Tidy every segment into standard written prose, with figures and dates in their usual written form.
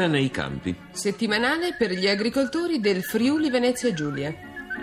Vita nei campi. Settimanale per gli agricoltori del Friuli Venezia Giulia.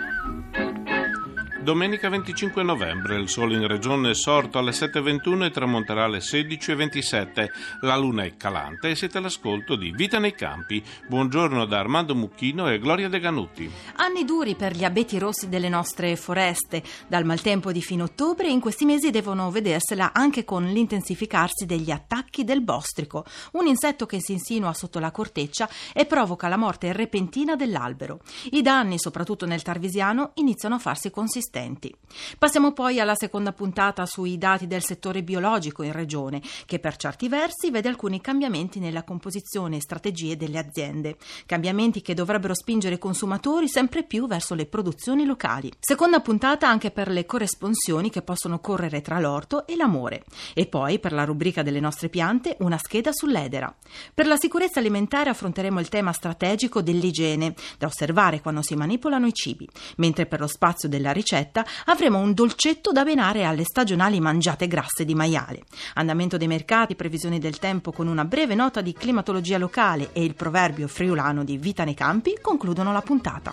Domenica 25 novembre, il sole in regione è sorto alle 7:21 e tramonterà alle 16:27. La luna è calante e siete all'ascolto di Vita nei campi. Buongiorno da Armando Mucchino e Gloria De Ganutti. Anni duri per gli abeti rossi delle nostre foreste. Dal maltempo di fine ottobre in questi mesi devono vedersela anche con l'intensificarsi degli attacchi del bostrico, un insetto che si insinua sotto la corteccia e provoca la morte repentina dell'albero. I danni, soprattutto nel Tarvisiano, iniziano a farsi consistenti. Passiamo poi alla seconda puntata sui dati del settore biologico in regione, che per certi versi vede alcuni cambiamenti nella composizione e strategie delle aziende. Cambiamenti che dovrebbero spingere i consumatori sempre più verso le produzioni locali. Seconda puntata anche per le corresponsioni che possono correre tra l'orto e l'amore. E poi, per la rubrica delle nostre piante, una scheda sull'edera. Per la sicurezza alimentare affronteremo il tema strategico dell'igiene, da osservare quando si manipolano i cibi, mentre per lo spazio della ricetta avremo un dolcetto da abbinare alle stagionali mangiate grasse di maiale. Andamento dei mercati, previsioni del tempo con una breve nota di climatologia locale e il proverbio friulano di Vita nei campi concludono la puntata.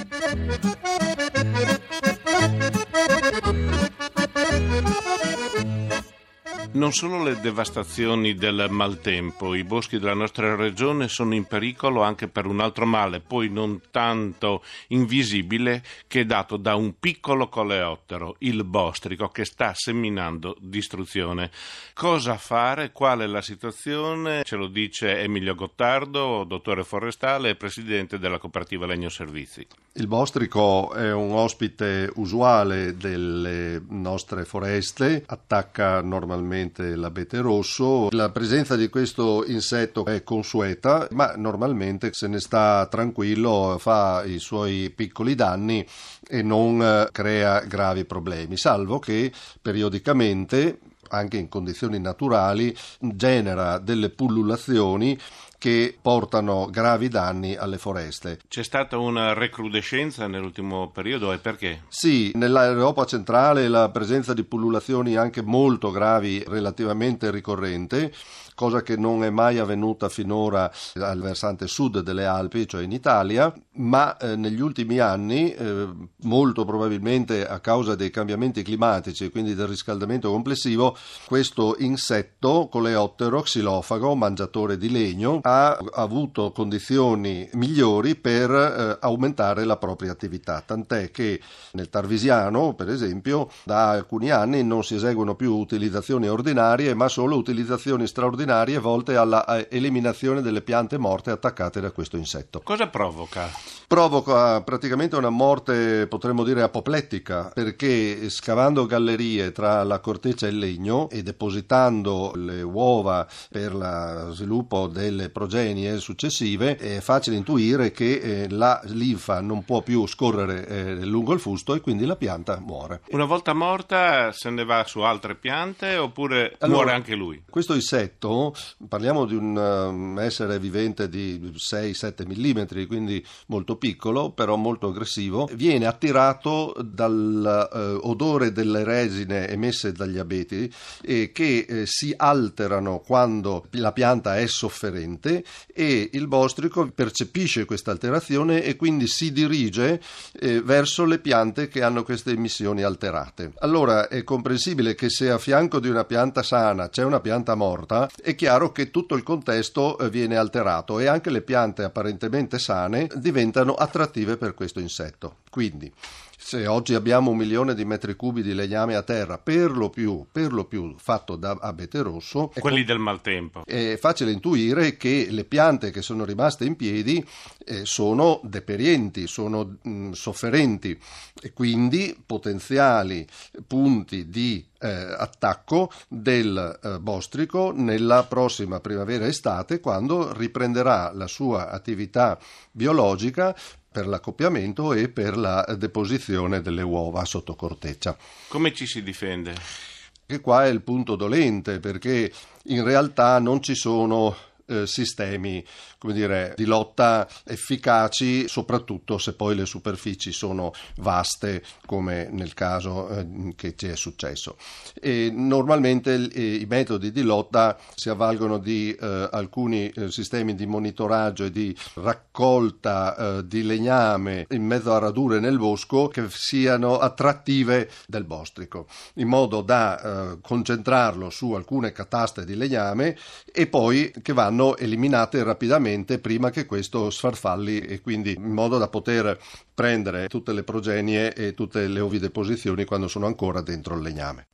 Non solo le devastazioni del maltempo, i boschi della nostra regione sono in pericolo anche per un altro male, poi non tanto invisibile, che è dato da un piccolo coleottero, il bostrico, che sta seminando distruzione. Cosa fare? Qual è la situazione? Ce lo dice Emilio Gottardo, dottore forestale e presidente della cooperativa Legno Servizi. Il bostrico è un ospite usuale delle nostre foreste, attacca normalmente l'abete rosso. La presenza di questo insetto è consueta, ma normalmente se ne sta tranquillo, fa i suoi piccoli danni e non crea gravi problemi, salvo che periodicamente, anche in condizioni naturali, genera delle pullulazioni che portano gravi danni alle foreste. C'è stata una recrudescenza nell'ultimo periodo e perché? Sì, nell'Europa centrale la presenza di pullulazioni anche molto gravi, relativamente ricorrente, cosa che non è mai avvenuta finora al versante sud delle Alpi, cioè in Italia, ma negli ultimi anni, molto probabilmente a causa dei cambiamenti climatici e quindi del riscaldamento complessivo, questo insetto, coleottero xilofago, mangiatore di legno, ha avuto condizioni migliori per aumentare la propria attività, tant'è che nel Tarvisiano, per esempio, da alcuni anni non si eseguono più utilizzazioni ordinarie, ma solo utilizzazioni straordinarie volte alla eliminazione delle piante morte attaccate da questo insetto. Cosa provoca? Provoca praticamente una morte, potremmo dire, apoplettica, perché scavando gallerie tra la corteccia e il legno e depositando le uova per lo sviluppo delle progenie successive, è facile intuire che la linfa non può più scorrere lungo il fusto e quindi la pianta muore. Una volta morta se ne va su altre piante oppure muore anche lui? Questo insetto, parliamo di un essere vivente di 6-7 mm, quindi molto piccolo, però molto aggressivo, viene attirato dall'odore delle resine emesse dagli abeti che si alterano quando la pianta è sofferente, e il bostrico percepisce questa alterazione e quindi si dirige verso le piante che hanno queste emissioni alterate. Allora è comprensibile che se a fianco di una pianta sana c'è una pianta morta, è chiaro che tutto il contesto viene alterato e anche le piante apparentemente sane diventano attrattive per questo insetto. Quindi se oggi abbiamo 1 milione di metri cubi di legname a terra, per lo più fatto da abete rosso, quelli del maltempo, è facile intuire che le piante che sono rimaste in piedi sono deperienti, sono sofferenti, e quindi potenziali punti di attacco del bostrico nella prossima primavera-estate, quando riprenderà la sua attività biologica per l'accoppiamento e per la deposizione delle uova sotto corteccia. Come ci si difende? Che qua è il punto dolente, perché in realtà non ci sono sistemi, come dire, di lotta efficaci, soprattutto se poi le superfici sono vaste, come nel caso che ci è successo. E normalmente i metodi di lotta si avvalgono di alcuni sistemi di monitoraggio e di raccolta di legname in mezzo a radure nel bosco che siano attrattive del bostrico, in modo da concentrarlo su alcune cataste di legname e poi che vanno eliminate rapidamente prima che questo sfarfalli, e quindi in modo da poter prendere tutte le progenie e tutte le ovideposizioni quando sono ancora dentro il legname.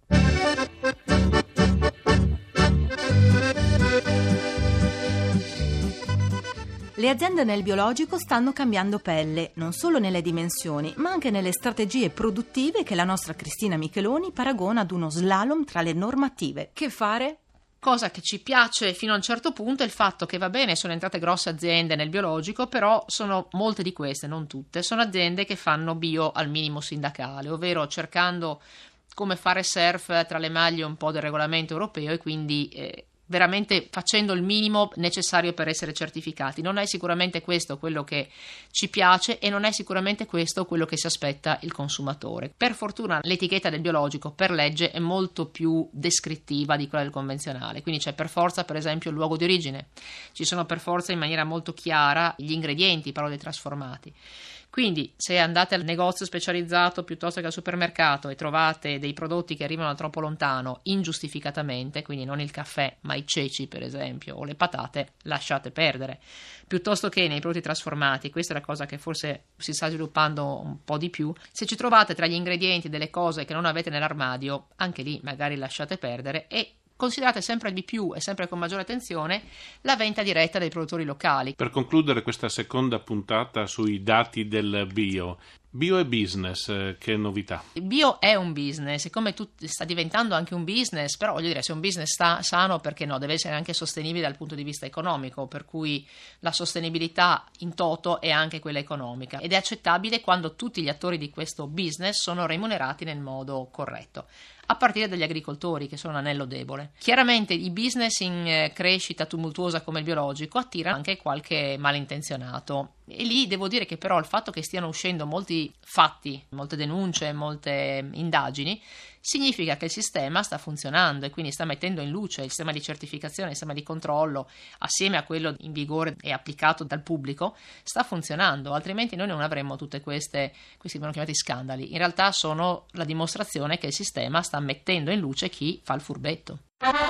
Le aziende nel biologico stanno cambiando pelle, non solo nelle dimensioni, ma anche nelle strategie produttive che la nostra Cristina Micheloni paragona ad uno slalom tra le normative. Che fare? Cosa che ci piace fino a un certo punto è il fatto che, va bene, sono entrate grosse aziende nel biologico, però sono molte di queste, non tutte, sono aziende che fanno bio al minimo sindacale, ovvero cercando come fare surf tra le maglie un po' del regolamento europeo e quindi veramente facendo il minimo necessario per essere certificati. Non è sicuramente questo quello che ci piace e non è sicuramente questo quello che si aspetta il consumatore. Per fortuna l'etichetta del biologico per legge è molto più descrittiva di quella del convenzionale, quindi c'è per forza, per esempio, il luogo di origine, ci sono per forza in maniera molto chiara gli ingredienti, parlo dei trasformati. Quindi se andate al negozio specializzato piuttosto che al supermercato e trovate dei prodotti che arrivano da troppo lontano ingiustificatamente, quindi non il caffè ma i ceci per esempio o le patate, lasciate perdere. Piuttosto che nei prodotti trasformati, questa è la cosa che forse si sta sviluppando un po' di più, se ci trovate tra gli ingredienti delle cose che non avete nell'armadio, anche lì magari lasciate perdere e considerate sempre di più e sempre con maggiore attenzione la vendita diretta dei produttori locali. Per concludere questa seconda puntata sui dati del bio e business, che novità? Il bio è un business e come sta diventando anche un business, però voglio dire, se un business sano, perché no, deve essere anche sostenibile dal punto di vista economico, per cui la sostenibilità in toto è anche quella economica ed è accettabile quando tutti gli attori di questo business sono remunerati nel modo corretto, a partire dagli agricoltori che sono un anello debole. Chiaramente i business in crescita tumultuosa come il biologico attirano anche qualche malintenzionato e lì devo dire che però il fatto che stiano uscendo molti fatti, molte denunce, molte indagini significa che il sistema sta funzionando e quindi sta mettendo in luce il sistema di certificazione, il sistema di controllo assieme a quello in vigore e applicato dal pubblico sta funzionando, altrimenti noi non avremmo tutte questi vengono chiamati scandali. In realtà sono la dimostrazione che il sistema sta mettendo in luce chi fa il furbetto.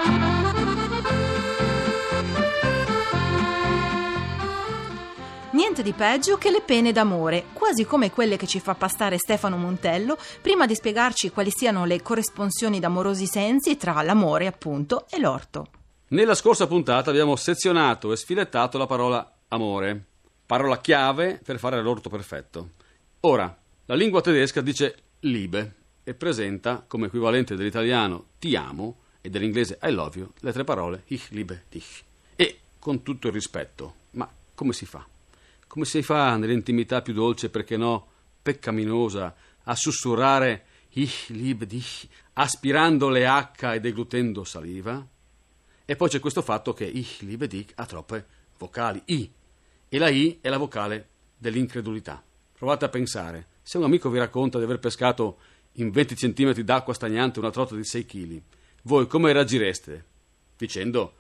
Niente di peggio che le pene d'amore, quasi come quelle che ci fa pastare Stefano Montello prima di spiegarci quali siano le corresponsioni d'amorosi sensi tra l'amore, appunto, e l'orto. Nella scorsa puntata abbiamo sezionato e sfilettato la parola amore, parola chiave per fare l'orto perfetto. Ora, la lingua tedesca dice Liebe e presenta come equivalente dell'italiano ti amo e dell'inglese I love you le tre parole ich liebe dich. E, con tutto il rispetto, ma come si fa? Come si fa nell'intimità più dolce, perché no, peccaminosa, a sussurrare ich liebe dich, aspirando le H e deglutendo saliva? E poi c'è questo fatto che ich liebe dich ha troppe vocali, I, e la I è la vocale dell'incredulità. Provate a pensare, se un amico vi racconta di aver pescato in 20 centimetri d'acqua stagnante una trota di 6 kg, voi come reagireste? Dicendo,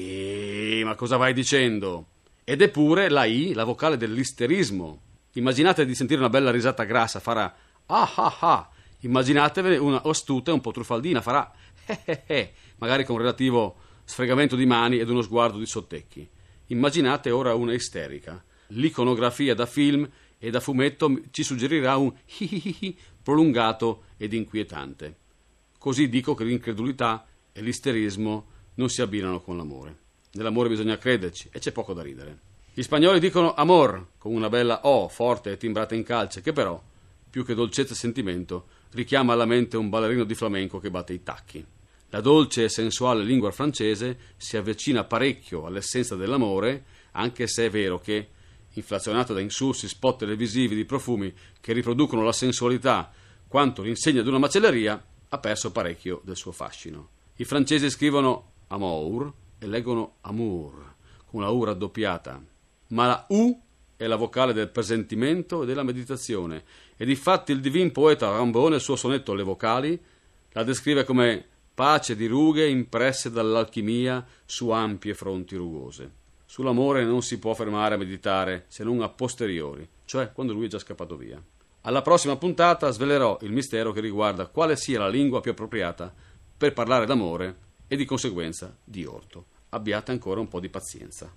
ma cosa vai dicendo? Ed è pure la I, la vocale dell'isterismo. Immaginate di sentire una bella risata grassa, farà ah ah ah. Immaginatevi una astuta e un po' truffaldina, farà magari con relativo sfregamento di mani ed uno sguardo di sottecchi. Immaginate ora una isterica. L'iconografia da film e da fumetto ci suggerirà un prolungato ed inquietante. Così dico che l'incredulità e l'isterismo non si abbinano con l'amore. Nell'amore bisogna crederci e c'è poco da ridere. Gli spagnoli dicono amor con una bella O forte e timbrata in calce, che però, più che dolcezza e sentimento, richiama alla mente un ballerino di flamenco che batte i tacchi. La dolce e sensuale lingua francese si avvicina parecchio all'essenza dell'amore, anche se è vero che, inflazionato da insulsi, spot televisivi di profumi che riproducono la sensualità quanto l'insegna di una macelleria, ha perso parecchio del suo fascino. I francesi scrivono amour e leggono amour, con la U raddoppiata, ma la U è la vocale del presentimento e della meditazione, e difatti il divin poeta Rimbaud nel suo sonetto Le vocali la descrive come pace di rughe impresse dall'alchimia su ampie fronti rugose. Sull'amore non si può fermare a meditare se non a posteriori, cioè quando lui è già scappato via. Alla prossima puntata svelerò il mistero che riguarda quale sia la lingua più appropriata per parlare d'amore e di conseguenza di orto. Abbiate ancora un po' di pazienza.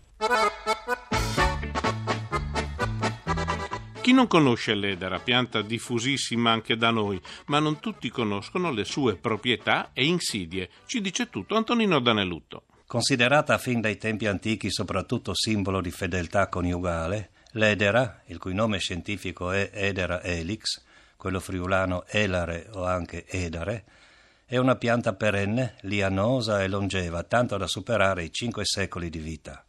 Chi non conosce l'edera, pianta diffusissima anche da noi, ma non tutti conoscono le sue proprietà e insidie. Ci dice tutto Antonino Danelutto. Considerata fin dai tempi antichi soprattutto simbolo di fedeltà coniugale, l'edera, il cui nome scientifico è Edera helix, quello friulano elare o anche edare, è una pianta perenne, lianosa e longeva, tanto da superare i 5 secoli di vita.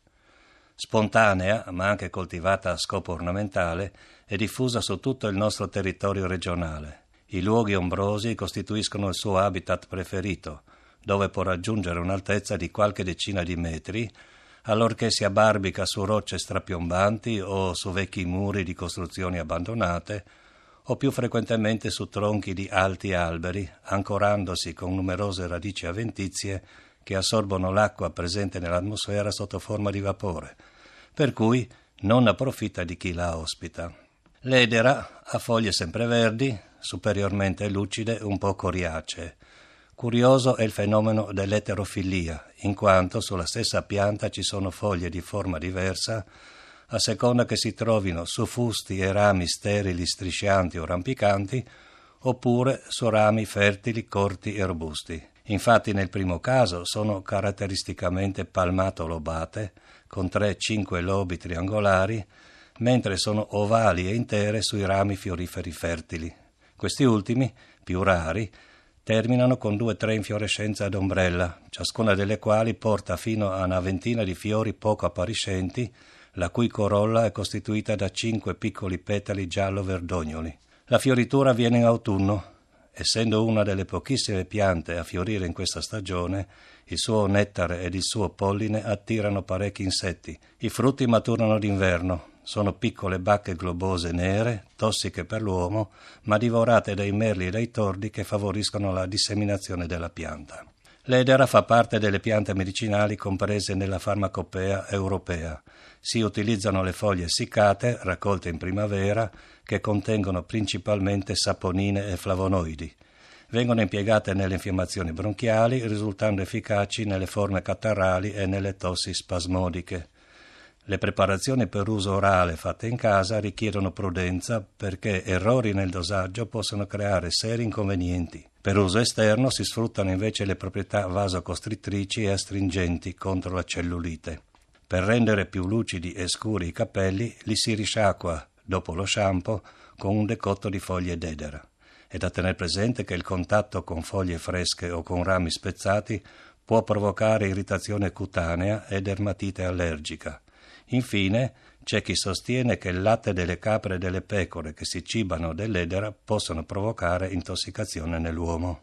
Spontanea, ma anche coltivata a scopo ornamentale, è diffusa su tutto il nostro territorio regionale. I luoghi ombrosi costituiscono il suo habitat preferito, dove può raggiungere un'altezza di qualche decina di metri, allorché si abbarbica su rocce strapiombanti o su vecchi muri di costruzioni abbandonate, o più frequentemente su tronchi di alti alberi, ancorandosi con numerose radici avventizie che assorbono l'acqua presente nell'atmosfera sotto forma di vapore, per cui non approfitta di chi la ospita. L'edera ha foglie sempreverdi, superiormente lucide, un po' coriacee. Curioso è il fenomeno dell'eterofilia, in quanto sulla stessa pianta ci sono foglie di forma diversa, a seconda che si trovino su fusti e rami sterili, striscianti o rampicanti, oppure su rami fertili, corti e robusti. Infatti nel primo caso sono caratteristicamente palmato-lobate, con 3-5 lobi triangolari, mentre sono ovali e intere sui rami fioriferi fertili. Questi ultimi, più rari, terminano con 2-3 infiorescenze ad ombrella, ciascuna delle quali porta fino a una ventina di fiori poco appariscenti, la cui corolla è costituita da 5 piccoli petali giallo-verdognoli. La fioritura avviene in autunno. Essendo una delle pochissime piante a fiorire in questa stagione, il suo nettare ed il suo polline attirano parecchi insetti. I frutti maturano d'inverno. Sono piccole bacche globose nere, tossiche per l'uomo, ma divorate dai merli e dai tordi che favoriscono la disseminazione della pianta. L'edera fa parte delle piante medicinali comprese nella farmacopea europea. Si utilizzano le foglie essiccate, raccolte in primavera, che contengono principalmente saponine e flavonoidi. Vengono impiegate nelle infiammazioni bronchiali, risultando efficaci nelle forme catarrali e nelle tossi spasmodiche. Le preparazioni per uso orale fatte in casa richiedono prudenza perché errori nel dosaggio possono creare seri inconvenienti. Per uso esterno si sfruttano invece le proprietà vasocostrittrici e astringenti contro la cellulite. Per rendere più lucidi e scuri i capelli li si risciacqua, dopo lo shampoo, con un decotto di foglie d'edera. È da tenere presente che il contatto con foglie fresche o con rami spezzati può provocare irritazione cutanea e dermatite allergica. Infine, c'è chi sostiene che il latte delle capre e delle pecore che si cibano dell'edera possono provocare intossicazione nell'uomo.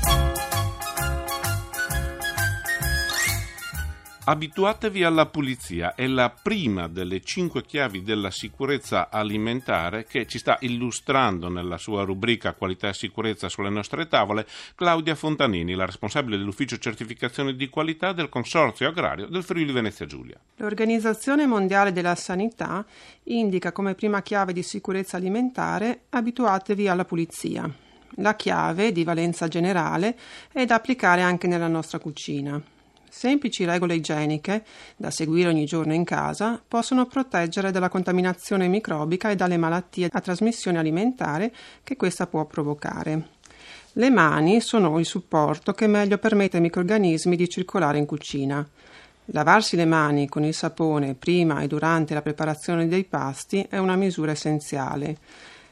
Abituatevi alla pulizia, è la prima delle 5 chiavi della sicurezza alimentare che ci sta illustrando nella sua rubrica Qualità e sicurezza sulle nostre tavole Claudia Fontanini, la responsabile dell'ufficio certificazione di qualità del Consorzio Agrario del Friuli Venezia Giulia. L'Organizzazione Mondiale della Sanità indica come prima chiave di sicurezza alimentare abituatevi alla pulizia. La chiave, di valenza generale, è da applicare anche nella nostra cucina. Semplici regole igieniche, da seguire ogni giorno in casa, possono proteggere dalla contaminazione microbica e dalle malattie a trasmissione alimentare che questa può provocare. Le mani sono il supporto che meglio permette ai microrganismi di circolare in cucina. Lavarsi le mani con il sapone prima e durante la preparazione dei pasti è una misura essenziale.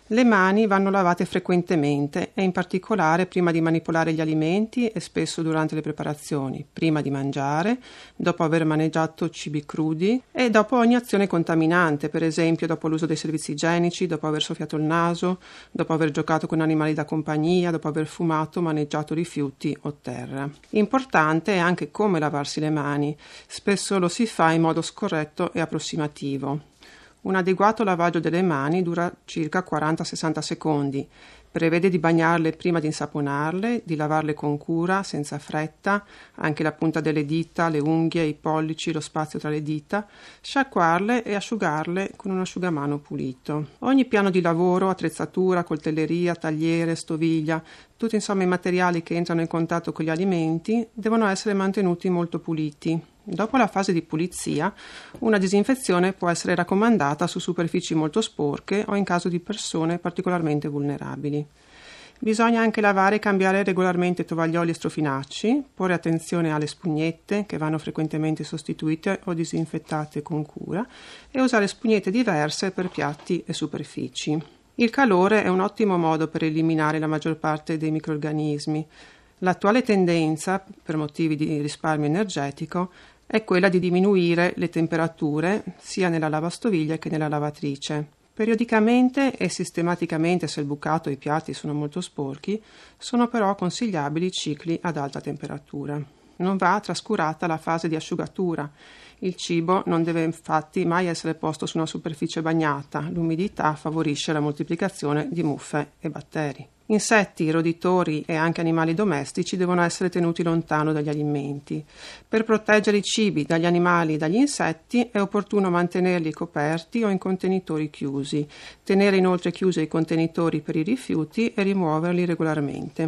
Le mani vanno lavate frequentemente e in particolare prima di manipolare gli alimenti e spesso durante le preparazioni, prima di mangiare, dopo aver mangiato cibi crudi e dopo ogni azione contaminante, per esempio dopo l'uso dei servizi igienici, dopo aver soffiato il naso, dopo aver giocato con animali da compagnia, dopo aver fumato o maneggiato rifiuti o terra. Importante è anche come lavarsi le mani. Spesso lo si fa in modo scorretto e approssimativo. Un adeguato lavaggio delle mani dura circa 40-60 secondi. Prevede di bagnarle prima di insaponarle, di lavarle con cura, senza fretta, anche la punta delle dita, le unghie, i pollici, lo spazio tra le dita, sciacquarle e asciugarle con un asciugamano pulito. Ogni piano di lavoro, attrezzatura, coltelleria, tagliere, stoviglia, tutti insomma i materiali che entrano in contatto con gli alimenti devono essere mantenuti molto puliti. Dopo la fase di pulizia, una disinfezione può essere raccomandata su superfici molto sporche o in caso di persone particolarmente vulnerabili. Bisogna anche lavare e cambiare regolarmente tovaglioli e strofinacci, porre attenzione alle spugnette che vanno frequentemente sostituite o disinfettate con cura e usare spugnette diverse per piatti e superfici. Il calore è un ottimo modo per eliminare la maggior parte dei microrganismi. L'attuale tendenza, per motivi di risparmio energetico, è quella di diminuire le temperature sia nella lavastoviglie che nella lavatrice. Periodicamente e sistematicamente, se il bucato e i piatti sono molto sporchi, sono però consigliabili cicli ad alta temperatura. Non va trascurata la fase di asciugatura. Il cibo non deve infatti mai essere posto su una superficie bagnata. L'umidità favorisce la moltiplicazione di muffe e batteri. Insetti, roditori e anche animali domestici devono essere tenuti lontano dagli alimenti. Per proteggere i cibi dagli animali e dagli insetti è opportuno mantenerli coperti o in contenitori chiusi, tenere inoltre chiusi i contenitori per i rifiuti e rimuoverli regolarmente.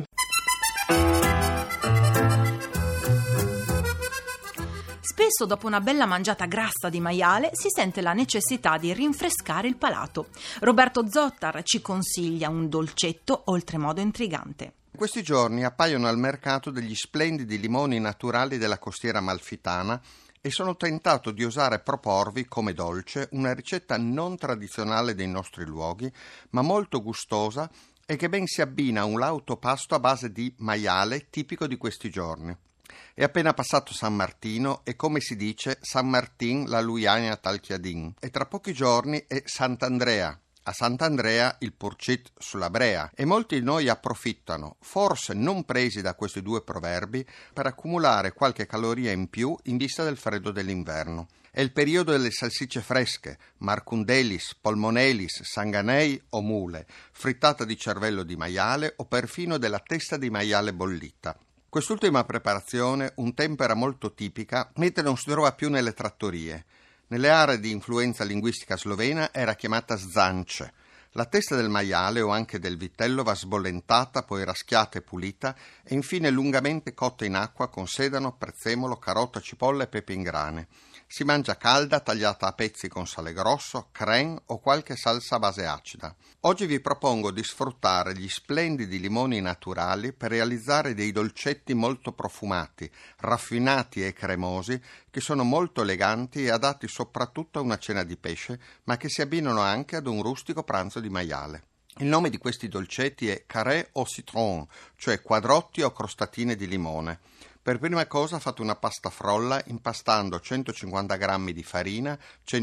Spesso dopo una bella mangiata grassa di maiale si sente la necessità di rinfrescare il palato. Roberto Zottar ci consiglia un dolcetto oltremodo intrigante. In questi giorni appaiono al mercato degli splendidi limoni naturali della costiera amalfitana e sono tentato di osare proporvi come dolce una ricetta non tradizionale dei nostri luoghi, ma molto gustosa e che ben si abbina a un lauto pasto a base di maiale tipico di questi giorni. È appena passato San Martino e, come si dice, San Martin la Luiania tal chiadin, e tra pochi giorni è Sant'Andrea. A Sant'Andrea il purcit sulla brea, e molti di noi approfittano, forse non presi da questi due proverbi, per accumulare qualche caloria in più in vista del freddo dell'inverno. È il periodo delle salsicce fresche, marcundelis, polmonelis, sanganei o mule, frittata di cervello di maiale o perfino della testa di maiale bollita. Quest'ultima preparazione, un tempera molto tipica, mentre non si trova più nelle trattorie. Nelle aree di influenza linguistica slovena era chiamata zance. La testa del maiale o anche del vitello va sbollentata, poi raschiata e pulita e infine lungamente cotta in acqua con sedano, prezzemolo, carota, cipolla e pepe in grane. Si mangia calda, tagliata a pezzi con sale grosso, crème o qualche salsa a base acida. Oggi vi propongo di sfruttare gli splendidi limoni naturali per realizzare dei dolcetti molto profumati, raffinati e cremosi, che sono molto eleganti e adatti soprattutto a una cena di pesce, ma che si abbinano anche ad un rustico pranzo di maiale. Il nome di questi dolcetti è carré au citron, cioè quadrotti o crostatine di limone. Per prima cosa fate una pasta frolla impastando 150 g di farina,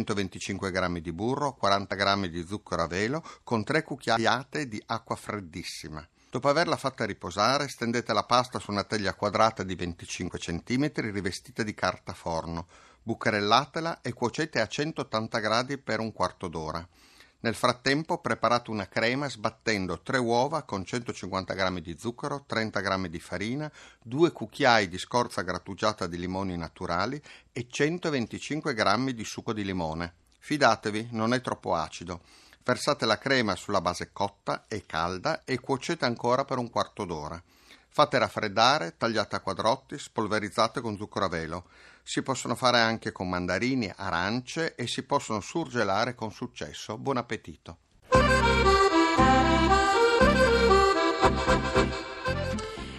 125 g di burro, 40 g di zucchero a velo con 3 cucchiaiate di acqua freddissima. Dopo averla fatta riposare, stendete la pasta su una teglia quadrata di 25 cm rivestita di carta forno, bucherellatela e cuocete a 180 gradi per un quarto d'ora. Nel frattempo preparate una crema sbattendo 3 uova con 150 g di zucchero, 30 g di farina, 2 cucchiai di scorza grattugiata di limoni naturali e 125 g di succo di limone. Fidatevi, non è troppo acido. Versate la crema sulla base cotta e calda e cuocete ancora per un quarto d'ora. Fate raffreddare, tagliate a quadrotti, spolverizzate con zucchero a velo. Si possono fare anche con mandarini, arance e si possono surgelare con successo. Buon appetito!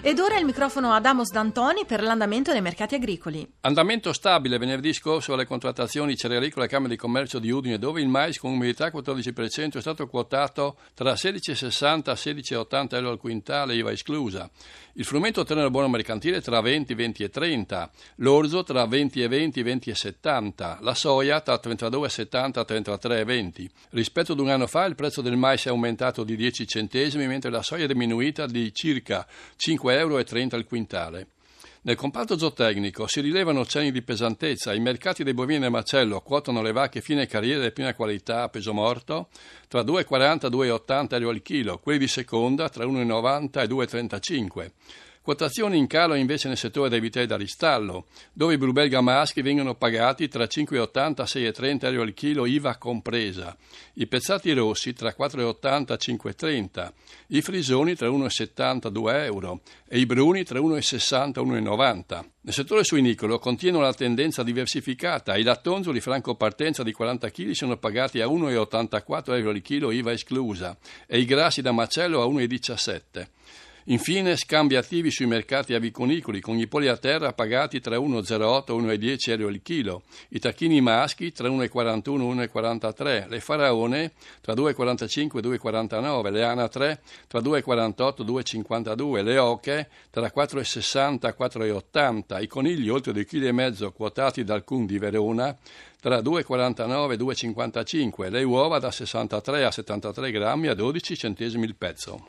Ed ora il microfono ad Amos D'Antoni per l'andamento dei mercati agricoli. Andamento stabile venerdì scorso alle contrattazioni cerealicole alla Camera di Commercio di Udine, dove il mais con umidità 14% è stato quotato tra 16,60 e 16,80 euro al quintale, IVA esclusa. Il frumento tenero buono mercantile tra 20, 20 e 30, l'orzo tra 20 e 20, 20 e 70, la soia tra 32,70 e 33,20. Rispetto ad un anno fa il prezzo del mais è aumentato di 10 centesimi, mentre la soia è diminuita di circa 5,30 euro al quintale. Nel comparto zootecnico si rilevano cenni di pesantezza. I mercati dei bovini e macello quotano le vacche fine carriera e prima qualità a peso morto tra 2,40 e 2,80 euro al chilo, quelli di seconda tra 1,90 e 2,35. Quotazioni in calo invece nel settore dei vitelli da ristallo, dove i blu belga maschi vengono pagati tra 5,80 e 6,30 euro al chilo, IVA compresa, i pezzati rossi tra 4,80 e 5,30, i frisoni tra 1,70 e 2 euro e i bruni tra 1,60 e 1,90. Nel settore suinicolo continua la tendenza diversificata. I lattonzoli franco partenza di 40 kg sono pagati a 1,84 euro al chilo, IVA esclusa, e i grassi da macello a 1,17. Infine, scambi attivi sui mercati aviconicoli, con i polli a terra pagati tra 1,08 e 1,10 euro al chilo, i tacchini maschi tra 1,41 e 1,43, le faraone tra 2,45 e 2,49, le anatre tra 2,48 e 2,52, le oche tra 4,60 e 4,80, i conigli oltre 2,5 kg quotati dal CUN di Verona tra 2,49 e 2,55, le uova da 63 a 73 grammi a 12 centesimi il pezzo.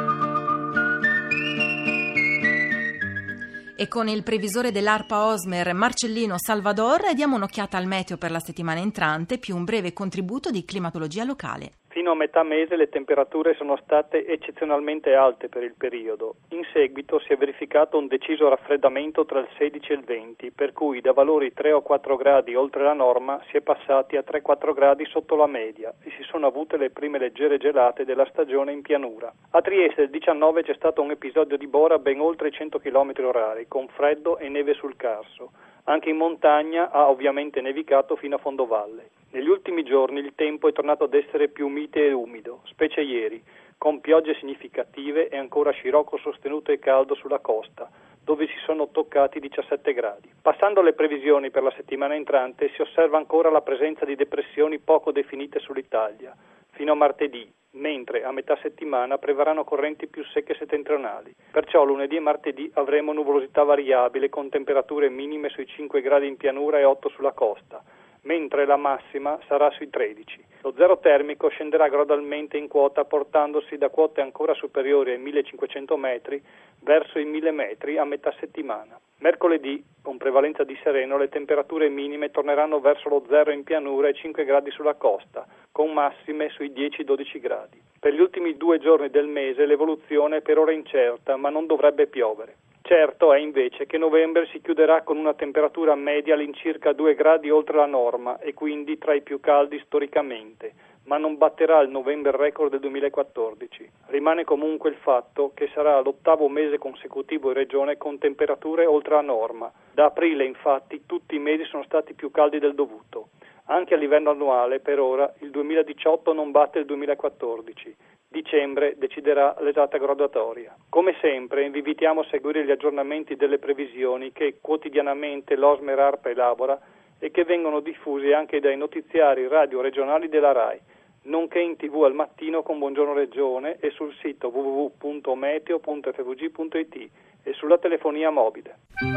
E con il previsore dell'ARPA Osmer Marcellino Salvador diamo un'occhiata al meteo per la settimana entrante, più un breve contributo di climatologia locale. Fino a metà mese le temperature sono state eccezionalmente alte per il periodo. In seguito si è verificato un deciso raffreddamento tra il 16 e il 20, per cui da valori 3 o 4 gradi oltre la norma si è passati a 3-4 gradi sotto la media e si sono avute le prime leggere gelate della stagione in pianura. A Trieste il 19 c'è stato un episodio di bora ben oltre i 100 km/h, con freddo e neve sul Carso. Anche in montagna ha ovviamente nevicato fino a fondovalle. Negli ultimi giorni il tempo è tornato ad essere più mite e umido, specie ieri, con piogge significative e ancora scirocco sostenuto e caldo sulla costa, dove si sono toccati 17 gradi. Passando alle previsioni per la settimana entrante, si osserva ancora la presenza di depressioni poco definite sull'Italia, fino a martedì, mentre a metà settimana prevarranno correnti più secche settentrionali. Perciò lunedì e martedì avremo nuvolosità variabile con temperature minime sui 5 gradi in pianura e 8 sulla costa, mentre la massima sarà sui 13. Lo zero termico scenderà gradualmente in quota, portandosi da quote ancora superiori ai 1500 metri verso i 1000 metri a metà settimana. Mercoledì, con prevalenza di sereno, le temperature minime torneranno verso lo zero in pianura e 5 gradi sulla costa, con massime sui 10-12 gradi. Per gli ultimi 2 giorni del mese l'evoluzione è per ora incerta, ma non dovrebbe piovere. Certo è invece che novembre si chiuderà con una temperatura media all'incirca 2 gradi oltre la norma e quindi tra i più caldi storicamente, ma non batterà il novembre record del 2014. Rimane comunque il fatto che sarà l'8º mese consecutivo in regione con temperature oltre la norma. Da aprile infatti tutti i mesi sono stati più caldi del dovuto. Anche a livello annuale per ora il 2018 non batte il 2014. Dicembre deciderà l'esatta graduatoria. Come sempre vi invitiamo a seguire gli aggiornamenti delle previsioni che quotidianamente l'Osmer ARPA elabora e che vengono diffusi anche dai notiziari radio regionali della RAI, nonché in TV al mattino con Buongiorno Regione e sul sito www.meteo.fvg.it e sulla telefonia mobile.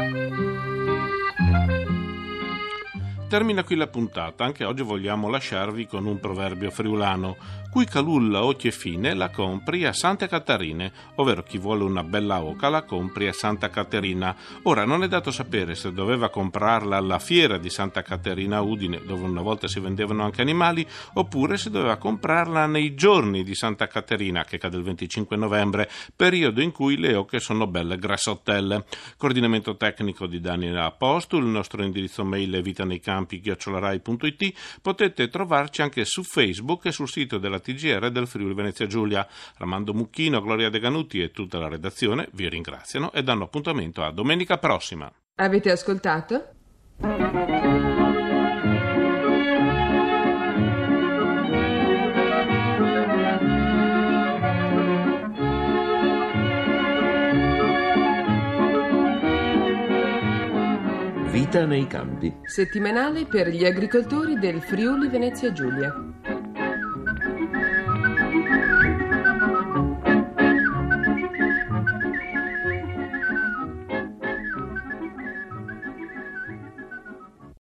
Termina qui la puntata. Anche oggi vogliamo lasciarvi con un proverbio friulano: cui calulla occhie fine la compri a Santa Caterine, ovvero chi vuole una bella oca la compri a Santa Caterina. Ora non è dato sapere se doveva comprarla alla fiera di Santa Caterina a Udine, dove una volta si vendevano anche animali, oppure se doveva comprarla nei giorni di Santa Caterina, che cade il 25 novembre, periodo in cui le oche sono belle grassottelle. Coordinamento tecnico di Daniele Apostu, il nostro indirizzo mail è vitaneicampi@rai.it. Potete trovarci anche su Facebook e sul sito della TGR del Friuli Venezia Giulia. Armando Mucchino, Gloria De Ganuti e tutta la redazione vi ringraziano e danno appuntamento a domenica prossima. Avete ascoltato? Vita nei campi. Settimanale per gli agricoltori del Friuli Venezia Giulia.